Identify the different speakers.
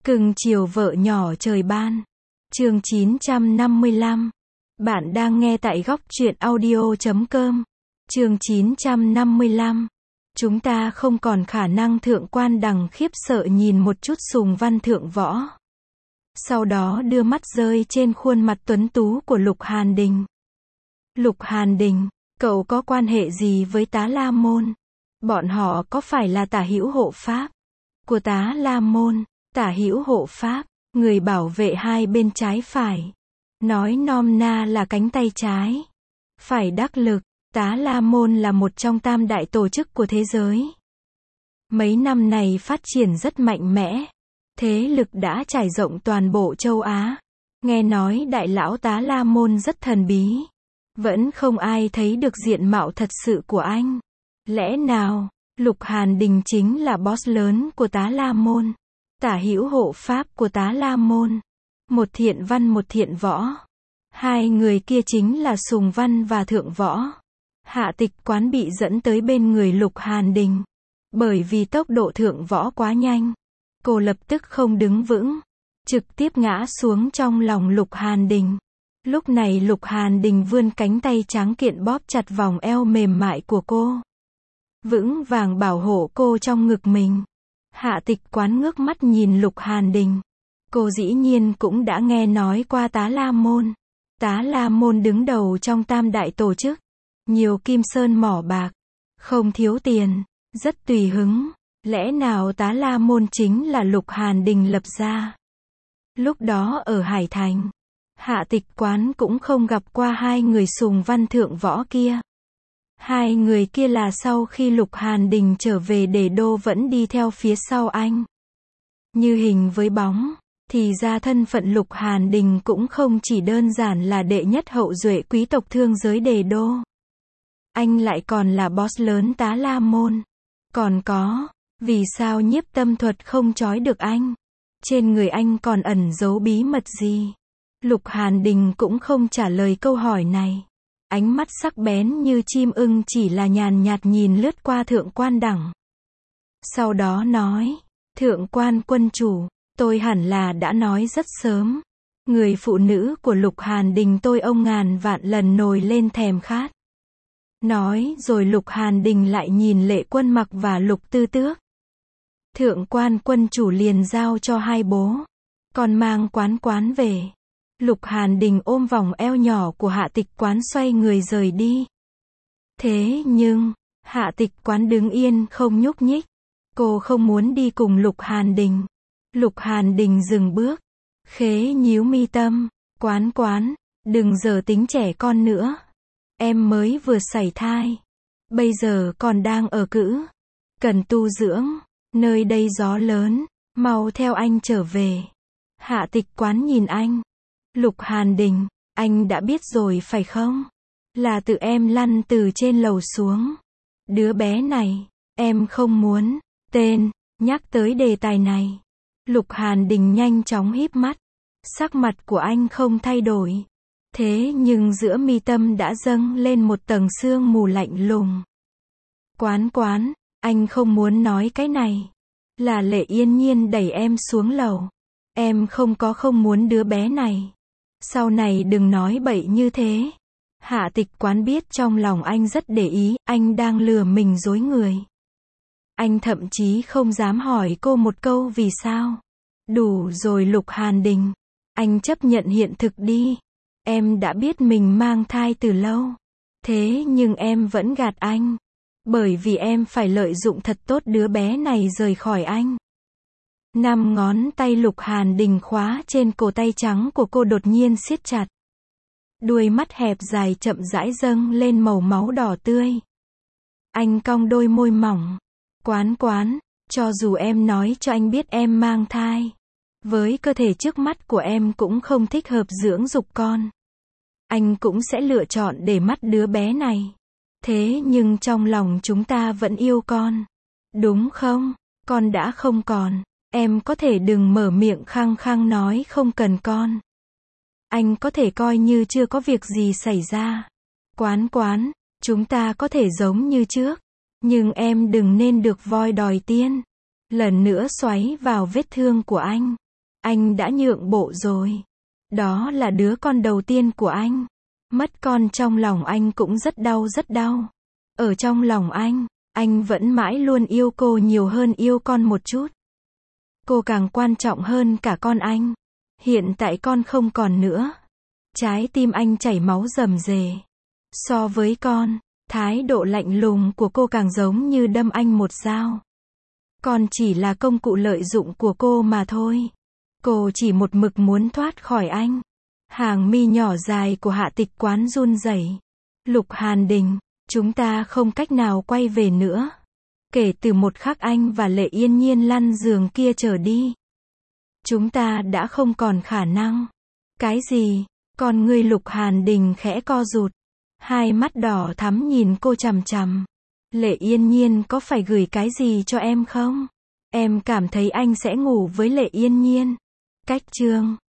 Speaker 1: Cưng chiều vợ nhỏ trời ban. Chương 955. Bạn đang nghe tại góc truyện audio.com. Chương 955. Chúng ta không còn khả năng. Thượng quan Đằng khiếp sợ nhìn một chút Sùng Văn Thượng Võ. Sau đó đưa mắt rơi trên khuôn mặt tuấn tú của Lục Hàn Đình. Lục Hàn Đình, cậu có quan hệ gì với Tá La Môn? Bọn họ có phải là tả hữu hộ pháp của Tá La Môn? Tả hữu hộ pháp, người bảo vệ hai bên trái phải. Nói nôm na là cánh tay trái phải đắc lực. Tá La Môn là một trong tam đại tổ chức của thế giới. Mấy năm này phát triển rất mạnh mẽ. Thế lực đã trải rộng toàn bộ châu Á. Nghe nói đại lão Tá La Môn rất thần bí. Vẫn không ai thấy được diện mạo thật sự của anh. Lẽ nào, Lục Hàn Đình chính là boss lớn của Tá La Môn? Tả hữu hộ pháp của Tá La Môn. Một thiện văn một thiện võ. Hai người kia chính là Sùng Văn và Thượng Võ. Hạ Tịch Quán bị dẫn tới bên người Lục Hàn Đình. Bởi vì tốc độ Thượng Võ quá nhanh. Cô lập tức không đứng vững. Trực tiếp ngã xuống trong lòng Lục Hàn Đình. Lúc này Lục Hàn Đình vươn cánh tay trắng kiện bóp chặt vòng eo mềm mại của cô. Vững vàng bảo hộ cô trong ngực mình. Hạ Tịch Quán ngước mắt nhìn Lục Hàn Đình. Cô dĩ nhiên cũng đã nghe nói qua Tá La Môn. Tá La Môn đứng đầu trong tam đại tổ chức. Nhiều kim sơn mỏ bạc. Không thiếu tiền. Rất tùy hứng. Lẽ nào Tá La Môn chính là Lục Hàn Đình lập ra? Lúc đó ở Hải Thành, Hạ Tịch Quán cũng không gặp qua hai người Sùng Văn Thượng Võ kia. Hai người kia là sau khi Lục Hàn Đình trở về Đế Đô vẫn đi theo phía sau anh. Như hình với bóng, thì ra thân phận Lục Hàn Đình cũng không chỉ đơn giản là đệ nhất hậu duệ quý tộc thương giới Đế Đô. Anh lại còn là boss lớn Tá La Môn. Còn có, vì sao nhiếp tâm thuật không trói được anh? Trên người anh còn ẩn giấu bí mật gì? Lục Hàn Đình cũng không trả lời câu hỏi này. Ánh mắt sắc bén như chim ưng chỉ là nhàn nhạt nhìn lướt qua Thượng quan Đằng. Sau đó nói, Thượng quan quân chủ, tôi hẳn là đã nói rất sớm. Người phụ nữ của Lục Hàn Đình tôi ông ngàn vạn lần nổi lên thèm khát. Nói rồi Lục Hàn Đình lại nhìn Lệ Quân Mặc và Lục Tư Tước. Thượng quan quân chủ liền giao cho hai bố. Còn mang quán về. Lục Hàn Đình ôm vòng eo nhỏ của Hạ Tịch Quán xoay người rời đi. Thế nhưng, Hạ Tịch Quán đứng yên không nhúc nhích. Cô không muốn đi cùng Lục Hàn Đình. Lục Hàn Đình dừng bước. Khế nhíu mi tâm. Quán, đừng giờ tính trẻ con nữa. Em mới vừa sảy thai. Bây giờ còn đang ở cữ. Cần tu dưỡng. Nơi đây gió lớn. Mau theo anh trở về. Hạ Tịch Quán nhìn anh. Lục Hàn Đình, anh đã biết rồi phải không? Là tự em lăn từ trên lầu xuống. Đứa bé này, em không muốn. Tên, nhắc tới đề tài này. Lục Hàn Đình nhanh chóng híp mắt. Sắc mặt của anh không thay đổi. Thế nhưng giữa mi tâm đã dâng lên một tầng sương mù lạnh lùng. Quán, anh không muốn nói cái này. Là Lệ Yên Nhiên đẩy em xuống lầu. Em không muốn đứa bé này. Sau này đừng nói bậy như thế. Hạ Tịch Quán biết trong lòng anh rất để ý, anh đang lừa mình dối người. Anh thậm chí không dám hỏi cô một câu vì sao. Đủ rồi Lục Hàn Đình. Anh chấp nhận hiện thực đi. Em đã biết mình mang thai từ lâu. Thế nhưng em vẫn gạt anh. Bởi vì em phải lợi dụng thật tốt đứa bé này rời khỏi anh. 5 ngón tay Lục Hàn Đình khóa trên cổ tay trắng của cô đột nhiên siết chặt. Đuôi mắt hẹp dài chậm rãi dâng lên màu máu đỏ tươi. Anh cong đôi môi mỏng. Quán, cho dù em nói cho anh biết em mang thai. Với cơ thể trước mắt của em cũng không thích hợp dưỡng dục con. Anh cũng sẽ lựa chọn để mắt đứa bé này. Thế nhưng trong lòng chúng ta vẫn yêu con. Đúng không? Con đã không còn. Em có thể đừng mở miệng khăng khăng nói không cần con. Anh có thể coi như chưa có việc gì xảy ra. Quán, chúng ta có thể giống như trước. Nhưng em đừng nên được voi đòi tiên. Lần nữa xoáy vào vết thương của anh. Anh đã nhượng bộ rồi. Đó là đứa con đầu tiên của anh. Mất con trong lòng anh cũng rất đau rất đau. Ở trong lòng anh vẫn mãi luôn yêu cô nhiều hơn yêu con một chút. Cô càng quan trọng hơn cả con anh. Hiện tại con không còn nữa. Trái tim anh chảy máu rầm rề. So với con, thái độ lạnh lùng của cô càng giống như đâm anh một dao. Con chỉ là công cụ lợi dụng của cô mà thôi. Cô chỉ một mực muốn thoát khỏi anh. Hàng mi nhỏ dài của Hạ Tịch Quán run rẩy. Lục Hàn Đình, chúng ta không cách nào quay về nữa. Kể từ một khắc anh và Lệ Yên Nhiên lăn giường kia trở đi, chúng ta đã không còn khả năng. Cái gì? Con ngươi Lục Hàn Đình khẽ co rụt. Hai mắt đỏ thắm nhìn cô chằm chằm. Lệ Yên Nhiên có phải gửi cái gì cho em không? Em cảm thấy anh sẽ ngủ với Lệ Yên Nhiên. Cách chương